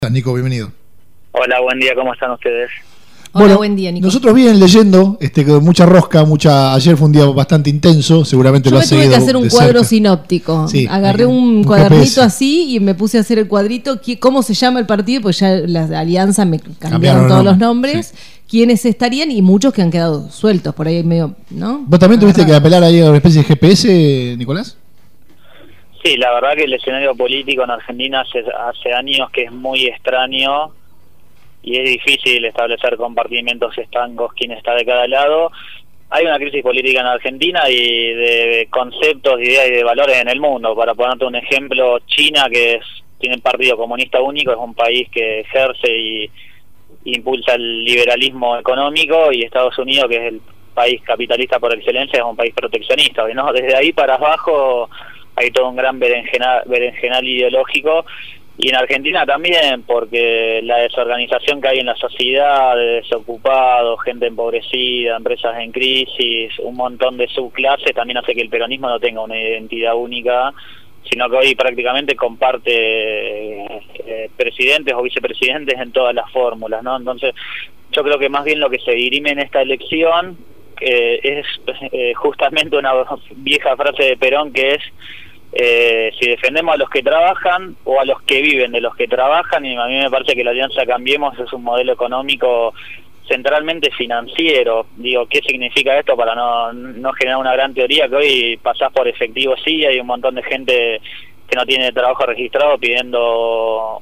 Nico, bienvenido. Hola, buen día, ¿cómo están ustedes? Bueno, Hola, buen día, Nico. Nosotros vienen leyendo, con mucha rosca, ayer fue un día bastante intenso, seguramente Yo lo me has tuve seguido que hacer un de cuadro cerca. sinóptico. Sí, Agarré un un cuadernito GPS. así y me puse a hacer el cuadrito. ¿Cómo se llama el partido? Pues ya la alianza me cambiaron Cambiaron todos los nombre, nombres. Quiénes estarían y muchos que han quedado sueltos por ahí medio, ¿no? ¿Vos también tuviste que Agarrados. apelar ahí a una especie de GPS, Nicolás? Sí, la verdad que el escenario político en Argentina hace años que es muy extraño y es difícil establecer compartimentos estancos quién está de cada lado. Hay una crisis política en Argentina y de conceptos, de ideas y de valores en el mundo. Para ponerte un ejemplo, China, tiene un partido comunista único, es un país que ejerce y impulsa el liberalismo económico, y Estados Unidos, que es el país capitalista por excelencia, es un país proteccionista, ¿no? Desde ahí para abajo hay todo un gran berenjenal ideológico, y en Argentina también, porque la desorganización que hay en la sociedad, de desocupados, gente empobrecida, empresas en crisis, un montón de subclases, también hace que el peronismo no tenga una identidad única, sino que hoy prácticamente comparte presidentes o vicepresidentes en todas las fórmulas, ¿no? Entonces, yo creo que más bien lo que se dirime en esta elección es justamente una vieja frase de Perón, que es si defendemos a los que trabajan o a los que viven de los que trabajan. Y a mí me parece que la Alianza Cambiemos es un modelo económico centralmente financiero. Digo, ¿qué significa esto? Para no generar una gran teoría, que hoy pasás por efectivo, sí, hay un montón de gente que no tiene trabajo registrado pidiendo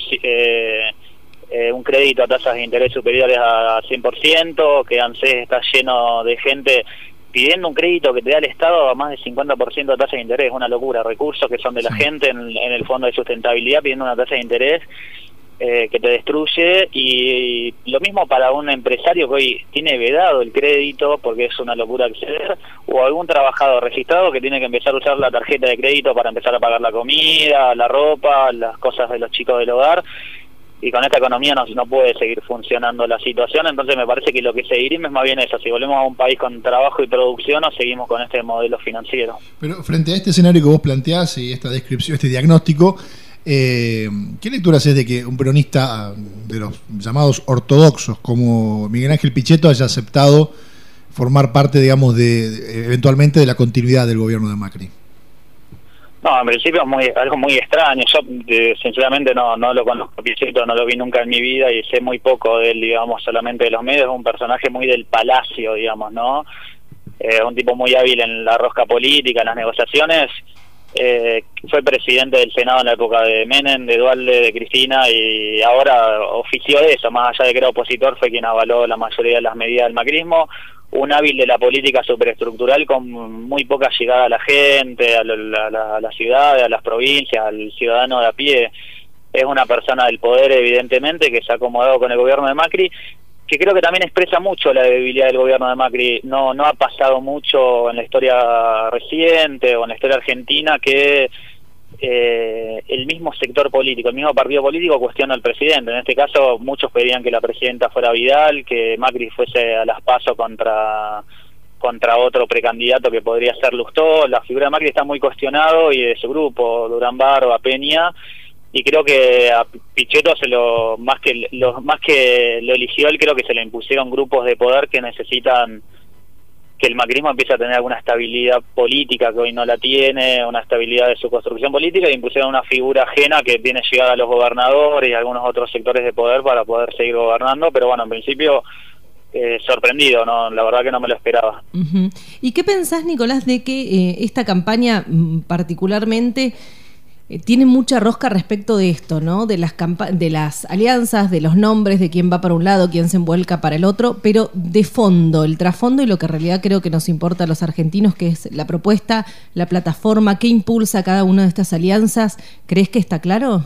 un crédito a tasas de interés superiores a 100%, que ANSES está lleno de gente pidiendo un crédito que te da el Estado a más del 50% de tasa de interés. Es una locura. Recursos que son de la gente en el Fondo de Sustentabilidad pidiendo una tasa de interés que te destruye. Y lo mismo para un empresario que hoy tiene vedado el crédito porque es una locura acceder, o algún trabajador registrado que tiene que empezar a usar la tarjeta de crédito para empezar a pagar la comida, la ropa, las cosas de los chicos del hogar. Y con esta economía no puede seguir funcionando la situación. Entonces me parece que lo que se dirime es más bien eso: si volvemos a un país con trabajo y producción o seguimos con este modelo financiero. Pero frente a este escenario que vos planteás y esta descripción, este diagnóstico, ¿qué lectura haces de que un peronista de los llamados ortodoxos como Miguel Ángel Pichetto haya aceptado formar parte, digamos, eventualmente de la continuidad del gobierno de Macri? No, en principio es algo muy extraño. Yo sinceramente no lo conozco a Pichetto, no lo vi nunca en mi vida y sé muy poco de él, digamos, solamente de los medios. Es un personaje muy del palacio, digamos, ¿no? Un tipo muy hábil en la rosca política, en las negociaciones. Fue presidente del Senado en la época de Menem, de Dualde, de Cristina, y ahora ofició de eso. Más allá de que era opositor, fue quien avaló la mayoría de las medidas del macrismo. Un hábil de la política superestructural con muy poca llegada a la gente, a las ciudades, a las provincias, al ciudadano de a pie. Es una persona del poder, evidentemente, que se ha acomodado con el gobierno de Macri, que creo que también expresa mucho la debilidad del gobierno de Macri. No ha pasado mucho en la historia reciente o en la historia argentina que el mismo sector político, el mismo partido político cuestiona al presidente. En este caso muchos pedían que la presidenta fuera Vidal, que Macri fuese a las PASO contra otro precandidato que podría ser Lustó. La figura de Macri está muy cuestionado, y de su grupo, Durán Barba, Peña, y creo que a Pichetto más que lo eligió él, creo que se le impusieron grupos de poder que necesitan que el macrismo empiece a tener alguna estabilidad política que hoy no la tiene, una estabilidad de su construcción política, y impusieron una figura ajena que tiene llegada a los gobernadores y a algunos otros sectores de poder para poder seguir gobernando. Pero bueno, en principio sorprendido, ¿no? La verdad que no me lo esperaba. Uh-huh. ¿Y qué pensás, Nicolás, de que esta campaña particularmente tiene mucha rosca respecto de esto, ¿no? De las alianzas, de los nombres, de quién va para un lado, quién se envuelca para el otro, pero de fondo, el trasfondo y lo que en realidad creo que nos importa a los argentinos, que es la propuesta, la plataforma, qué impulsa cada una de estas alianzas, ¿crees que está claro?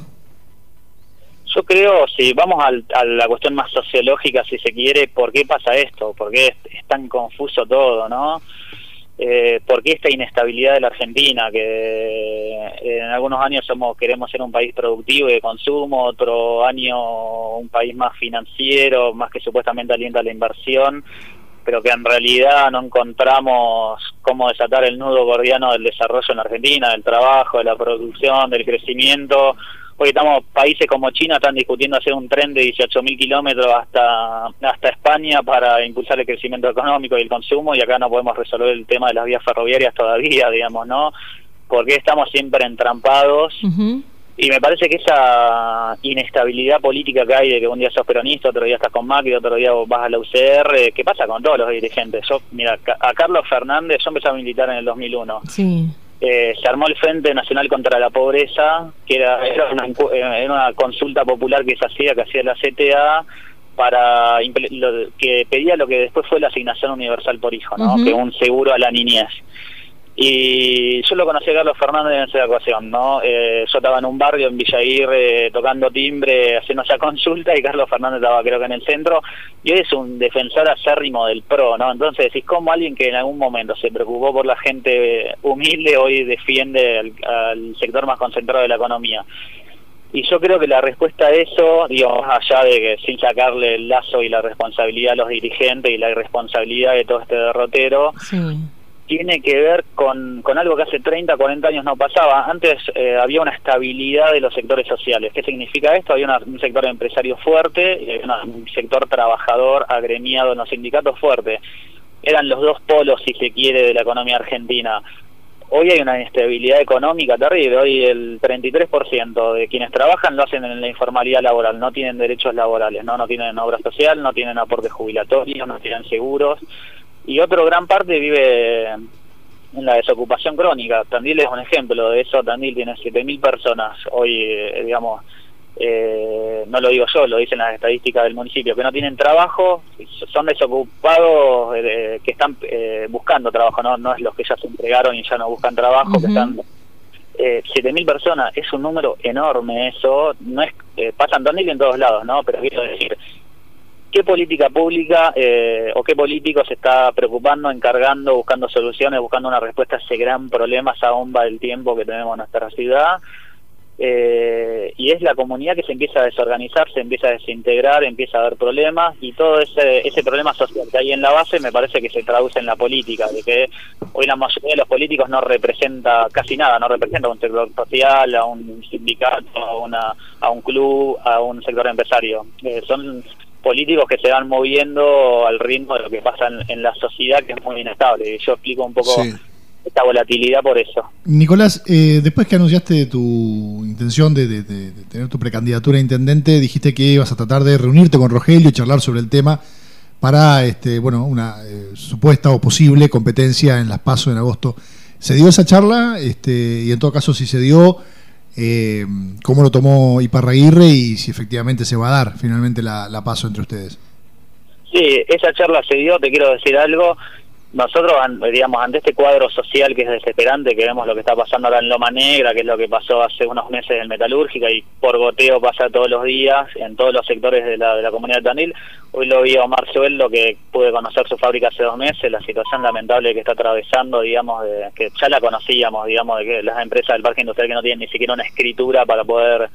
Yo creo, si vamos a la cuestión más sociológica, si se quiere, ¿por qué pasa esto? ¿Por qué es tan confuso todo, no? ¿Por qué esta inestabilidad de la Argentina? Que en algunos años queremos ser un país productivo y de consumo, otro año un país más financiero, más que supuestamente alienta la inversión, pero que en realidad no encontramos cómo desatar el nudo gordiano del desarrollo en la Argentina, del trabajo, de la producción, del crecimiento, Hoy países como China están discutiendo hacer un tren de 18.000 kilómetros hasta España para impulsar el crecimiento económico y el consumo, y acá no podemos resolver el tema de las vías ferroviarias todavía, digamos, ¿no? Porque estamos siempre entrampados. Y me parece que esa inestabilidad política que hay de que un día sos peronista, otro día estás con Macri, otro día vas a la UCR, que pasa con todos los dirigentes. Mira, a Carlos Fernández, yo empecé a militar en el 2001. Sí. Se armó el Frente Nacional contra la Pobreza, que era una consulta popular que hacía la CTA, que pedía lo que después fue la asignación universal por hijo, ¿no? Que un seguro a la niñez. Y yo lo conocí a Carlos Fernández en esa ocasión, ¿no? Yo estaba en un barrio en Villa Aguirre tocando timbre, haciendo esa consulta, y Carlos Fernández estaba creo que en el centro, y hoy es un defensor acérrimo del PRO, ¿no? Entonces decís, ¿cómo alguien que en algún momento se preocupó por la gente humilde hoy defiende al sector más concentrado de la economía? Y yo creo que la respuesta a eso, digo, más allá de que sin sacarle el lazo y la responsabilidad a los dirigentes y la irresponsabilidad de todo este derrotero, sí, tiene que ver con algo que hace 30, 40 años no pasaba. Antes había una estabilidad de los sectores sociales. ¿Qué significa esto? Había un sector empresario fuerte y había un sector trabajador agremiado en los sindicatos fuerte. Eran los dos polos, si se quiere, de la economía argentina. Hoy hay una inestabilidad económica terrible. Hoy el 33% de quienes trabajan lo hacen en la informalidad laboral, no tienen derechos laborales, no tienen obra social, no tienen aportes jubilatorios, no tienen seguros. Y otra gran parte vive en la desocupación crónica. Tandil es un ejemplo de eso. Tandil tiene 7.000 personas hoy, digamos, no lo digo yo, lo dicen las estadísticas del municipio, que no tienen trabajo, son desocupados que están buscando trabajo, no es los que ya se entregaron y ya no buscan trabajo, que están 7.000 personas. Es un número enorme eso. No es pasa en Tandil y en todos lados, ¿no? Pero quiero decir, ¿qué política pública o qué político se está preocupando, encargando, buscando soluciones, buscando una respuesta a ese gran problema, esa bomba del tiempo que tenemos en nuestra ciudad? Y es la comunidad que se empieza a desorganizar, se empieza a desintegrar, empieza a haber problemas, y todo ese problema social que hay en la base me parece que se traduce en la política, de que hoy la mayoría de los políticos no representa casi nada, no representa a un sector social, a un sindicato, a un club, a un sector empresario. Son políticos que se van moviendo al ritmo de lo que pasa en la sociedad, que es muy inestable, y yo explico un poco esta volatilidad por eso. Nicolás, después que anunciaste tu intención de tener tu precandidatura a intendente, dijiste que ibas a tratar de reunirte con Rogelio y charlar sobre el tema para una supuesta o posible competencia en las PASO en agosto. ¿Se dio esa charla? Y en todo caso, si se dio, ¿cómo lo tomó Iparraguirre y si efectivamente se va a dar finalmente la PASO entre ustedes? Sí, esa charla se dio. Te quiero decir algo. Nosotros, digamos, ante este cuadro social que es desesperante, que vemos lo que está pasando ahora en Loma Negra, que es lo que pasó hace unos meses en Metalúrgica y por goteo pasa todos los días en todos los sectores de la comunidad de Tandil. Hoy lo vi a Omar Sueldo, que pude conocer su fábrica hace 2 meses, la situación lamentable que está atravesando, digamos, que ya la conocíamos, digamos, de que las empresas del parque industrial que no tienen ni siquiera una escritura para poder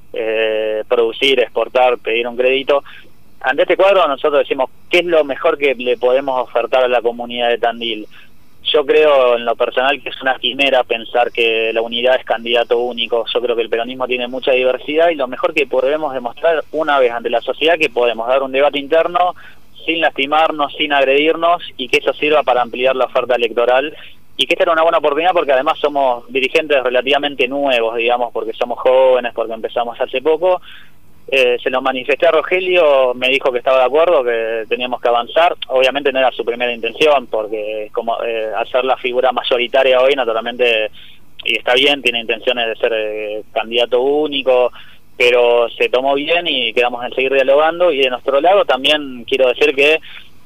producir, exportar, pedir un crédito. Ante este cuadro nosotros decimos, ¿qué es lo mejor que le podemos ofertar a la comunidad de Tandil? Yo creo en lo personal que es una quimera pensar que la unidad es candidato único. Yo creo que el peronismo tiene mucha diversidad y lo mejor que podemos demostrar una vez ante la sociedad que podemos dar un debate interno sin lastimarnos, sin agredirnos, y que eso sirva para ampliar la oferta electoral, y que esta era una buena oportunidad porque además somos dirigentes relativamente nuevos, digamos, porque somos jóvenes, porque empezamos hace poco. Se lo manifesté a Rogelio, me dijo que estaba de acuerdo, que teníamos que avanzar. Obviamente no era su primera intención, porque como hacer la figura mayoritaria hoy, naturalmente, y está bien, tiene intenciones de ser candidato único, pero se tomó bien y quedamos en seguir dialogando. Y de nuestro lado también quiero decir que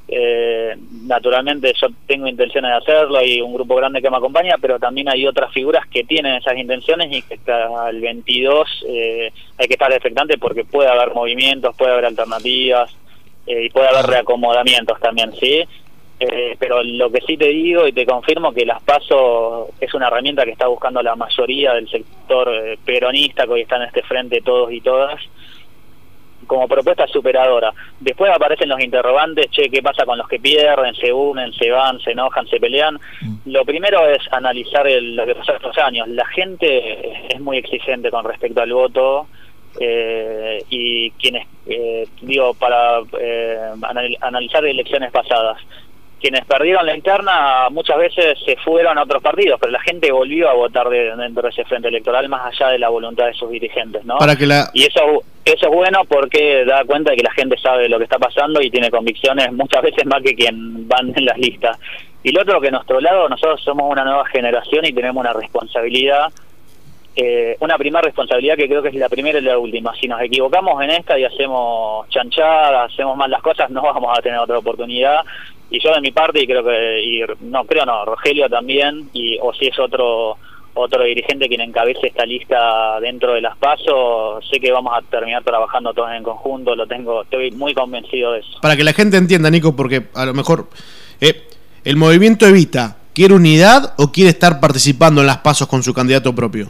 naturalmente yo tengo intenciones de hacerlo, hay un grupo grande que me acompaña, pero también hay otras figuras que tienen esas intenciones y que hasta el 22 hay que estar expectante porque puede haber movimientos, puede haber alternativas y puede haber reacomodamientos también, ¿sí? Pero lo que sí te digo y te confirmo que las PASO es una herramienta que está buscando la mayoría del sector peronista que hoy está en este frente, todos y todas, como propuesta superadora. Después aparecen los interrogantes, che, ¿qué pasa con los que pierden? Se unen, se van, se enojan, se pelean. Lo primero es analizar lo que pasó estos años. La gente es muy exigente con respecto al voto, y quienes, para analizar elecciones pasadas, quienes perdieron la interna muchas veces se fueron a otros partidos, pero la gente volvió a votar dentro de ese frente electoral más allá de la voluntad de sus dirigentes, ¿no? Y eso es bueno porque da cuenta de que la gente sabe lo que está pasando y tiene convicciones muchas veces más que quien van en las listas. Y lo otro, que nuestro lado, nosotros somos una nueva generación y tenemos una responsabilidad, una primera responsabilidad que creo que es la primera y la última. Si nos equivocamos en esta y hacemos chanchadas, hacemos mal las cosas, no vamos a tener otra oportunidad. Y yo de mi parte, y Rogelio también, o si es otro dirigente quien encabece esta lista dentro de las PASO, sé que vamos a terminar trabajando todos en conjunto, estoy muy convencido de eso. Para que la gente entienda, Nico, porque a lo mejor el movimiento Evita, ¿quiere unidad o quiere estar participando en las PASO con su candidato propio?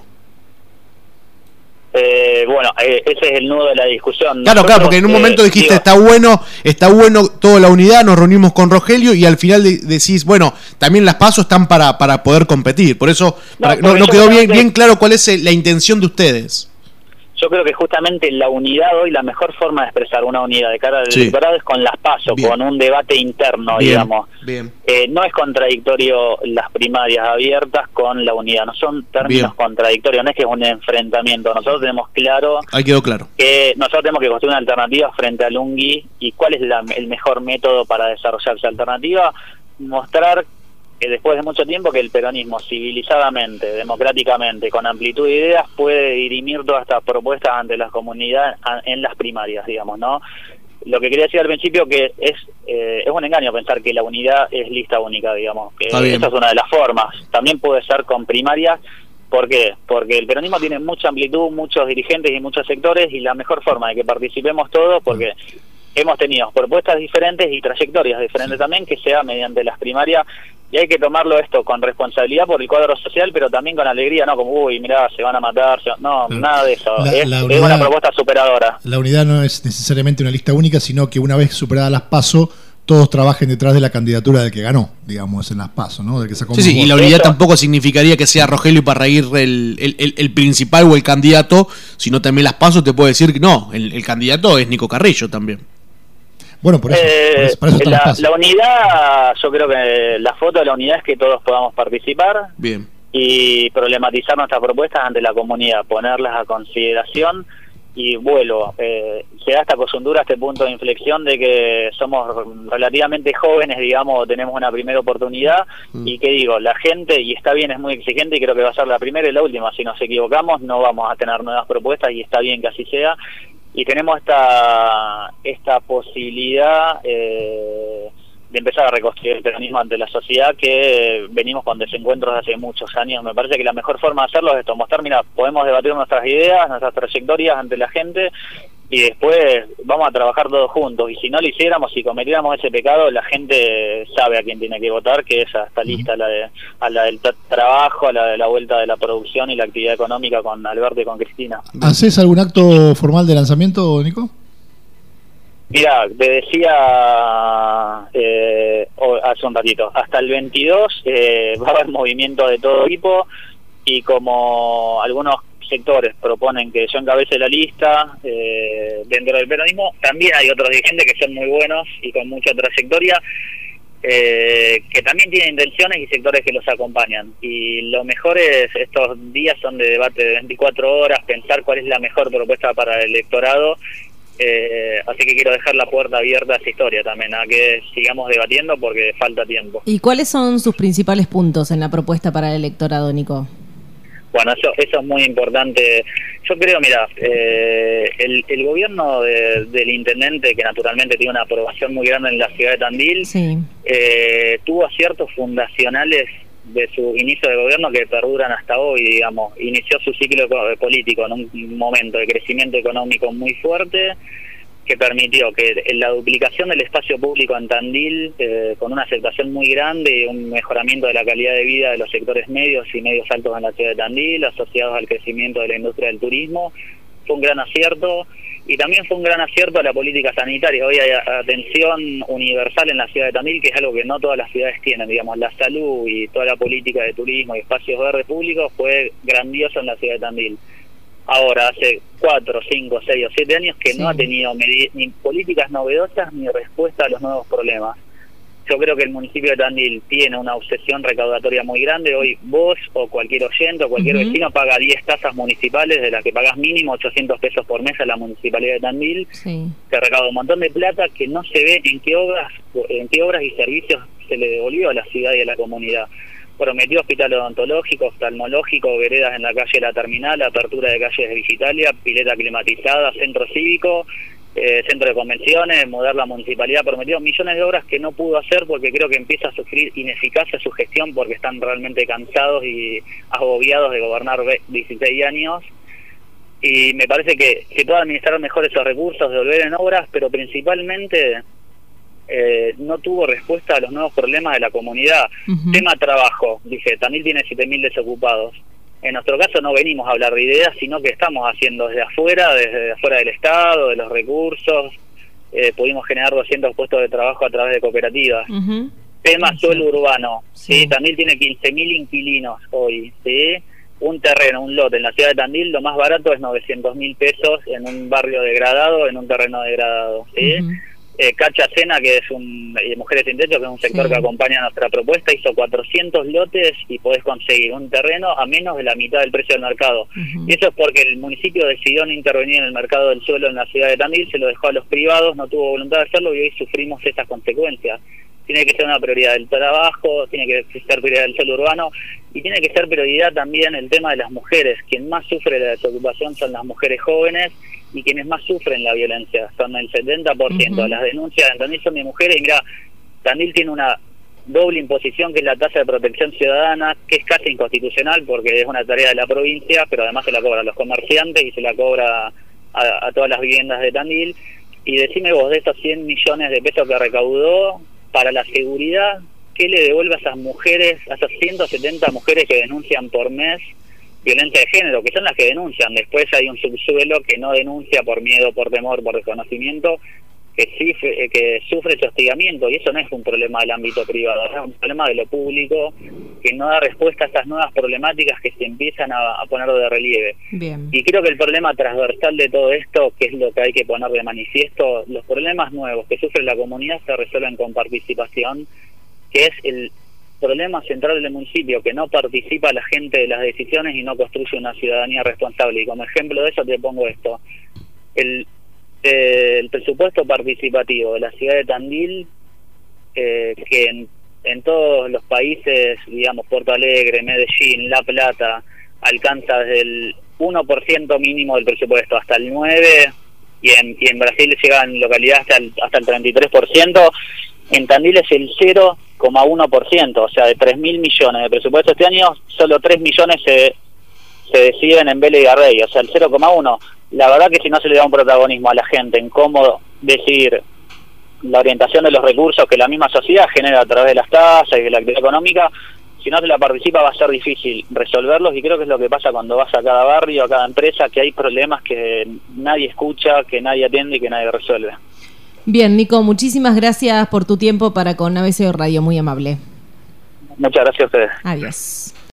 Ese es el nudo de la discusión. Claro, porque en un momento dijiste, está bueno toda la unidad, nos reunimos con Rogelio, y al final decís, bueno, también las PASO están para poder competir. Por eso no quedó bien claro cuál es la intención de ustedes. Yo creo que justamente la unidad hoy, la mejor forma de expresar una unidad de cara al electorado es con las PASO, con un debate interno, digamos. No es contradictorio las primarias abiertas con la unidad, no son términos contradictorios, no es que es un enfrentamiento. Nosotros tenemos claro, ahí quedó claro, que nosotros tenemos que construir una alternativa frente al UNGui. ¿Y cuál es el mejor método para desarrollar esa alternativa? Mostrar después de mucho tiempo que el peronismo civilizadamente, democráticamente, con amplitud de ideas, puede dirimir todas estas propuestas ante la comunidad en las primarias, digamos, ¿no? Lo que quería decir al principio que es un engaño pensar que la unidad es lista única, digamos, que esa es una de las formas. También puede ser con primarias. ¿Por qué? Porque el peronismo tiene mucha amplitud, muchos dirigentes y muchos sectores, y la mejor forma de que participemos todos, porque hemos tenido propuestas diferentes y trayectorias diferentes también, que sea mediante las primarias. Y hay que tomarlo esto con responsabilidad por el cuadro social, pero también con alegría, no como, uy, mirá, se van a matar, nada de eso. Es una propuesta superadora. La unidad no es necesariamente una lista única, sino que una vez superadas las PASO, todos trabajen detrás de la candidatura del que ganó, digamos, en las PASO, ¿no? Del que sacó y la unidad tampoco significaría que sea Rogelio Iparraguirre el principal o el candidato, sino también las PASO te puede decir que no, el candidato es Nico Carrillo también. Bueno, por eso la unidad, yo creo que la foto de la unidad es que todos podamos participar y problematizar nuestras propuestas ante la comunidad, ponerlas a consideración. Y se da esta coyuntura, este punto de inflexión de que somos relativamente jóvenes, digamos, tenemos una primera oportunidad, y que digo, la gente, y está bien, es muy exigente, y creo que va a ser la primera y la última. Si nos equivocamos no vamos a tener nuevas propuestas, y está bien que así sea. Y tenemos esta posibilidad de empezar a reconstruir el peronismo ante la sociedad, que venimos con desencuentros de hace muchos años. Me parece que la mejor forma de hacerlo es esto, mostrar, mira, podemos debatir nuestras ideas, nuestras trayectorias ante la gente, y después vamos a trabajar todos juntos. Y si no lo hiciéramos, si cometiéramos ese pecado, la gente sabe a quién tiene que votar, que esa está lista, a la del trabajo, a la de la vuelta de la producción y la actividad económica con Alberto y con Cristina. ¿Haces algún acto formal de lanzamiento, Nico? Mira, te decía hace un ratito, hasta el 22 va a haber movimiento de todo tipo, y como algunos sectores proponen que yo encabece la lista dentro del peronismo, también hay otros dirigentes que son muy buenos y con mucha trayectoria, que también tienen intenciones y sectores que los acompañan. Y lo mejor es, estos días son de debate de 24 horas, pensar cuál es la mejor propuesta para el electorado. Así que quiero dejar la puerta abierta a esa historia también, a que sigamos debatiendo porque falta tiempo. ¿Y cuáles son sus principales puntos en la propuesta para el electorado, Nico? Bueno, eso es muy importante. Yo creo, mira, el gobierno del intendente, que naturalmente tiene una aprobación muy grande en la ciudad de Tandil, tuvo aciertos fundacionales de su inicio de gobierno que perduran hasta hoy, digamos. Inició su ciclo político en un momento de crecimiento económico muy fuerte, que permitió que la duplicación del espacio público en Tandil, con una aceptación muy grande y un mejoramiento de la calidad de vida de los sectores medios y medios altos en la ciudad de Tandil, asociados al crecimiento de la industria del turismo, fue un gran acierto. Y también fue un gran acierto a la política sanitaria. Hoy hay atención universal en la ciudad de Tandil, que es algo que no todas las ciudades tienen. Digamos, la salud y toda la política de turismo y espacios verdes públicos fue grandioso en la ciudad de Tandil. Ahora, hace 4, 5, 6 o 7 años que no ha tenido ni políticas novedosas ni respuesta a los nuevos problemas. Yo creo que el municipio de Tandil tiene una obsesión recaudatoria muy grande. Hoy vos o cualquier oyente o cualquier vecino paga 10 tasas municipales, de las que pagás mínimo 800 pesos por mes a la municipalidad de Tandil. Se recauda un montón de plata que no se ve en qué obras y servicios se le devolvió a la ciudad y a la comunidad. Prometió hospital odontológico, oftalmológico, veredas en la calle La Terminal, apertura de calles de Digitalia, pileta climatizada, centro cívico, centro de convenciones, mudar la municipalidad. Prometió millones de obras que no pudo hacer porque creo que empieza a sufrir ineficacia su gestión, porque están realmente cansados y agobiados de gobernar 16 años. Y me parece que se puede administrar mejor esos recursos, devolver en obras, pero principalmente no tuvo respuesta a los nuevos problemas de la comunidad. Tema trabajo, dije, Tandil tiene 7.000 desocupados. En nuestro caso no venimos a hablar de ideas, sino que estamos haciendo desde afuera del Estado, de los recursos. Pudimos generar 200 puestos de trabajo a través de cooperativas. Tema suelo urbano, ¿sí? Tandil tiene 15.000 inquilinos hoy, ¿sí? Un terreno, un lote en la ciudad de Tandil, lo más barato es 900.000 pesos en un barrio degradado, en un terreno degradado, ¿sí? Cacha Sena, que es Mujeres Sin Techo, que es un sector que acompaña a nuestra propuesta, hizo 400 lotes y podés conseguir un terreno a menos de la mitad del precio del mercado. Y eso es porque el municipio decidió no intervenir en el mercado del suelo en la ciudad de Tandil, se lo dejó a los privados, no tuvo voluntad de hacerlo y hoy sufrimos esas consecuencias. Tiene que ser una prioridad del trabajo, tiene que ser prioridad del suelo urbano y tiene que ser prioridad también el tema de las mujeres. Quien más sufre la desocupación son las mujeres jóvenes y quienes más sufren la violencia. Son el 70%. Las denuncias en Tandil son de mujeres y mira, Tandil tiene una doble imposición que es la tasa de protección ciudadana, que es casi inconstitucional porque es una tarea de la provincia, pero además se la cobra a los comerciantes y se la cobra a todas las viviendas de Tandil. Y decime vos, de estos 100 millones de pesos que recaudó para la seguridad, ¿qué le devuelve a esas mujeres, a esas 170 mujeres que denuncian por mes violencia de género, que son las que denuncian? Después hay un subsuelo que no denuncia por miedo, por temor, por desconocimiento, que sufre ese hostigamiento, y eso no es un problema del ámbito privado, es un problema de lo público, que no da respuesta a estas nuevas problemáticas que se empiezan a poner de relieve. Y creo que el problema transversal de todo esto, que es lo que hay que poner de manifiesto, los problemas nuevos que sufre la comunidad se resuelven con participación, que es el problema central del municipio, que no participa la gente de las decisiones y no construye una ciudadanía responsable. Y como ejemplo de eso te pongo esto: el presupuesto participativo de la ciudad de Tandil, que en todos los países, digamos, Porto Alegre, Medellín, La Plata, alcanza desde el 1% mínimo del presupuesto hasta el 9%, y en Brasil llega en localidades hasta el 33%, en Tandil es el 0,1%, o sea, de 3.000 millones de presupuesto este año, solo 3 millones se deciden en Vélez y Garrey, o sea, el 0,1%. La verdad que si no se le da un protagonismo a la gente en cómo decidir la orientación de los recursos que la misma sociedad genera a través de las tasas y de la actividad económica, si no se la participa va a ser difícil resolverlos, y creo que es lo que pasa cuando vas a cada barrio, a cada empresa, que hay problemas que nadie escucha, que nadie atiende y que nadie resuelve. Bien, Nico, muchísimas gracias por tu tiempo para con ABC Radio, muy amable. Muchas gracias a ustedes. Adiós.